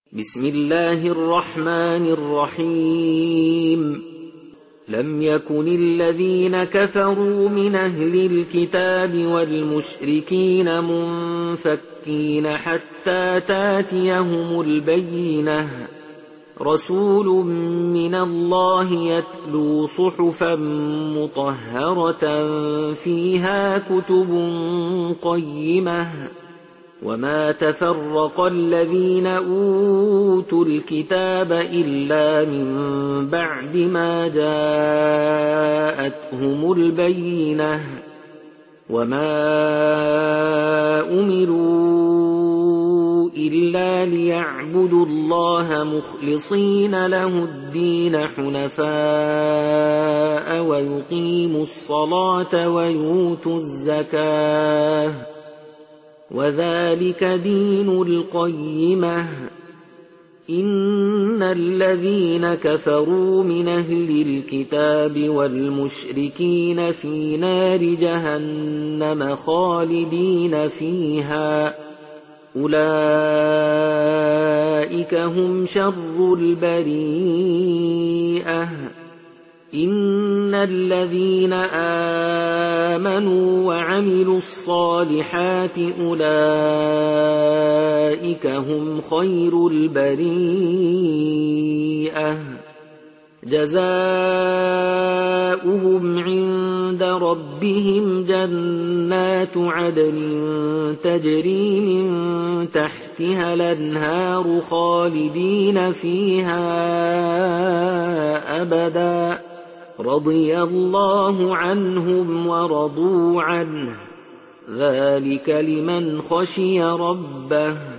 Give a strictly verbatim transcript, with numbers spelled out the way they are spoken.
بسم الله الرحمن الرحيم لم يكن الذين كفروا من أهل الكتاب والمشركين منفكين حتى تاتيهم البينة رسول من الله يتلو صحفا مطهرة فيها كتب قيمة وما تفرق الذين أوتوا الكتاب إلا من بعد ما جاءتهم البينة وما أمروا إلا ليعبدوا الله مخلصين له الدين حنفاء ويقيموا الصلاة ويؤتوا الزكاة وذلك دين القيمة إن الذين كفروا من أهل الكتاب والمشركين في نار جهنم خالدين فيها أولئك هم شر البريئة إن الذين آمنوا وعملوا الصالحات أولئك هم خير البريئة جزاؤهم عند ربهم جنات عدن تجري من تحتها الأنهار خالدين فيها أبداً رضي الله عنهم ورضوا عنه ذلك لمن خشي ربه